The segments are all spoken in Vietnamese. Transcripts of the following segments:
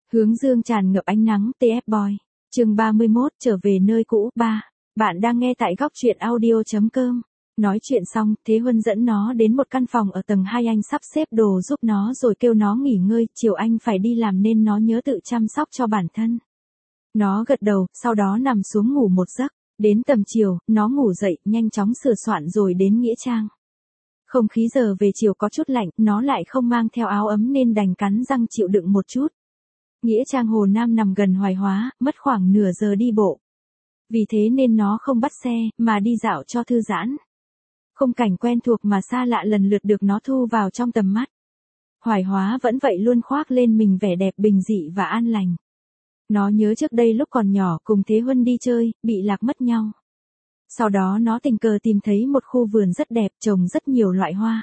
Hướng dương tràn ngập ánh nắng, TF Boy. Chương 31, trở về nơi cũ, 3. Bạn đang nghe tại góc truyện audio.com. Nói chuyện xong, Thế Huân dẫn nó đến một căn phòng ở tầng 2, anh sắp xếp đồ giúp nó rồi kêu nó nghỉ ngơi, chiều anh phải đi làm nên nó nhớ tự chăm sóc cho bản thân. Nó gật đầu, sau đó nằm xuống ngủ một giấc. Đến tầm chiều, nó ngủ dậy, nhanh chóng sửa soạn rồi đến nghĩa trang. Không khí giờ về chiều có chút lạnh, nó lại không mang theo áo ấm nên đành cắn răng chịu đựng một chút. Nghĩa trang Hồ Nam nằm gần Hoài Hóa, mất khoảng nửa giờ đi bộ. Vì thế nên nó không bắt xe, mà đi dạo cho thư giãn. Khung cảnh quen thuộc mà xa lạ lần lượt được nó thu vào trong tầm mắt. Hoài Hóa vẫn vậy, luôn khoác lên mình vẻ đẹp bình dị và an lành. Nó nhớ trước đây lúc còn nhỏ cùng Thế Huân đi chơi, bị lạc mất nhau. Sau đó nó tình cờ tìm thấy một khu vườn rất đẹp, trồng rất nhiều loại hoa.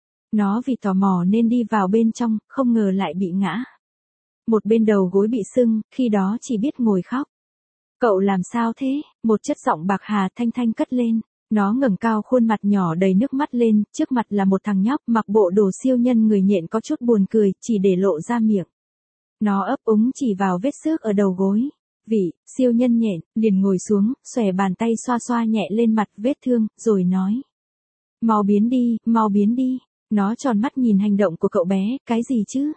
Nó vì tò mò nên đi vào bên trong, không ngờ lại bị ngã. Một bên đầu gối bị sưng, khi đó chỉ biết ngồi khóc. Cậu làm sao thế? Một chất giọng bạc hà thanh thanh cất lên. Nó ngẩng cao khuôn mặt nhỏ đầy nước mắt lên, trước mặt là một thằng nhóc mặc bộ đồ siêu nhân người nhện có chút buồn cười, chỉ để lộ ra miệng. Nó ấp úng chỉ vào vết xước ở đầu gối. Vị, siêu nhân nhện, liền ngồi xuống, xòe bàn tay xoa xoa nhẹ lên mặt vết thương, rồi nói. Mau biến đi, mau biến đi. Nó tròn mắt nhìn hành động của cậu bé, cái gì chứ?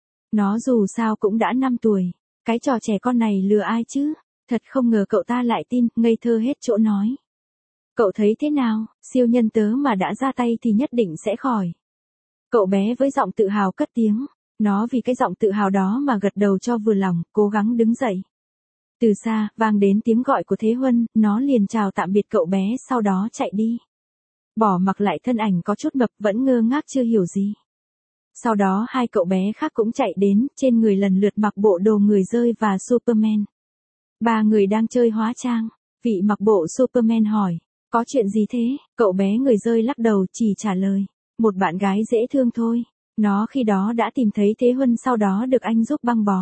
Nó dù sao cũng đã 5 tuổi. Cái trò trẻ con này lừa ai chứ? Thật không ngờ cậu ta lại tin, ngây thơ hết chỗ nói. Cậu thấy thế nào, siêu nhân tớ mà đã ra tay thì nhất định sẽ khỏi. Cậu bé với giọng tự hào cất tiếng. Nó vì cái giọng tự hào đó mà gật đầu cho vừa lòng, cố gắng đứng dậy. Từ xa, vang đến tiếng gọi của Thế Huân, nó liền chào tạm biệt cậu bé, sau đó chạy đi. Bỏ mặc lại thân ảnh có chút mập vẫn ngơ ngác chưa hiểu gì. Sau đó hai cậu bé khác cũng chạy đến, trên người lần lượt mặc bộ đồ người dơi và Superman. Ba người đang chơi hóa trang. Vị mặc bộ Superman hỏi, có chuyện gì thế? Cậu bé người dơi lắc đầu chỉ trả lời, một bạn gái dễ thương thôi. Nó khi đó đã tìm thấy Thế Huân, sau đó được anh giúp băng bó.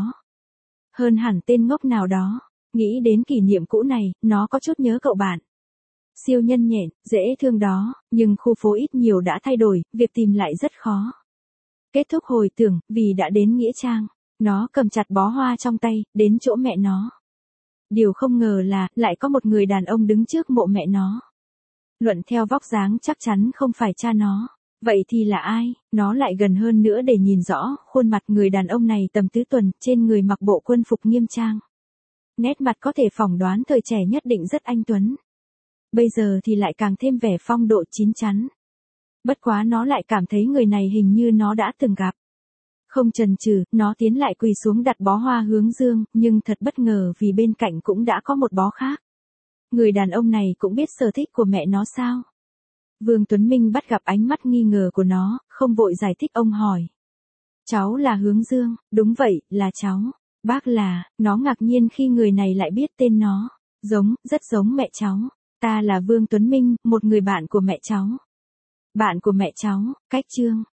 Hơn hẳn tên ngốc nào đó. Nghĩ đến kỷ niệm cũ này, nó có chút nhớ cậu bạn. Siêu nhân nhện, dễ thương đó, nhưng khu phố ít nhiều đã thay đổi, việc tìm lại rất khó. Kết thúc hồi tưởng, vì đã đến nghĩa trang, nó cầm chặt bó hoa trong tay, đến chỗ mẹ nó. Điều không ngờ là, lại có một người đàn ông đứng trước mộ mẹ nó. Luận theo vóc dáng chắc chắn không phải cha nó. Vậy thì là ai? Nó lại gần hơn nữa để nhìn rõ, khuôn mặt người đàn ông này tầm tứ tuần, trên người mặc bộ quân phục nghiêm trang. Nét mặt có thể phỏng đoán thời trẻ nhất định rất anh tuấn. Bây giờ thì lại càng thêm vẻ phong độ chín chắn. Bất quá nó lại cảm thấy người này hình như nó đã từng gặp. Không chần chừ, nó tiến lại quỳ xuống đặt bó hoa hướng dương, nhưng thật bất ngờ vì bên cạnh cũng đã có một bó khác. Người đàn ông này cũng biết sở thích của mẹ nó sao? Vương Tuấn Minh bắt gặp ánh mắt nghi ngờ của nó, không vội giải thích, ông hỏi. Cháu là Hướng Dương, đúng vậy, là cháu. Bác là, nó ngạc nhiên khi người này lại biết tên nó. Giống, rất giống mẹ cháu. Ta là Vương Tuấn Minh, một người bạn của mẹ cháu. Bạn của mẹ cháu, cách Trương.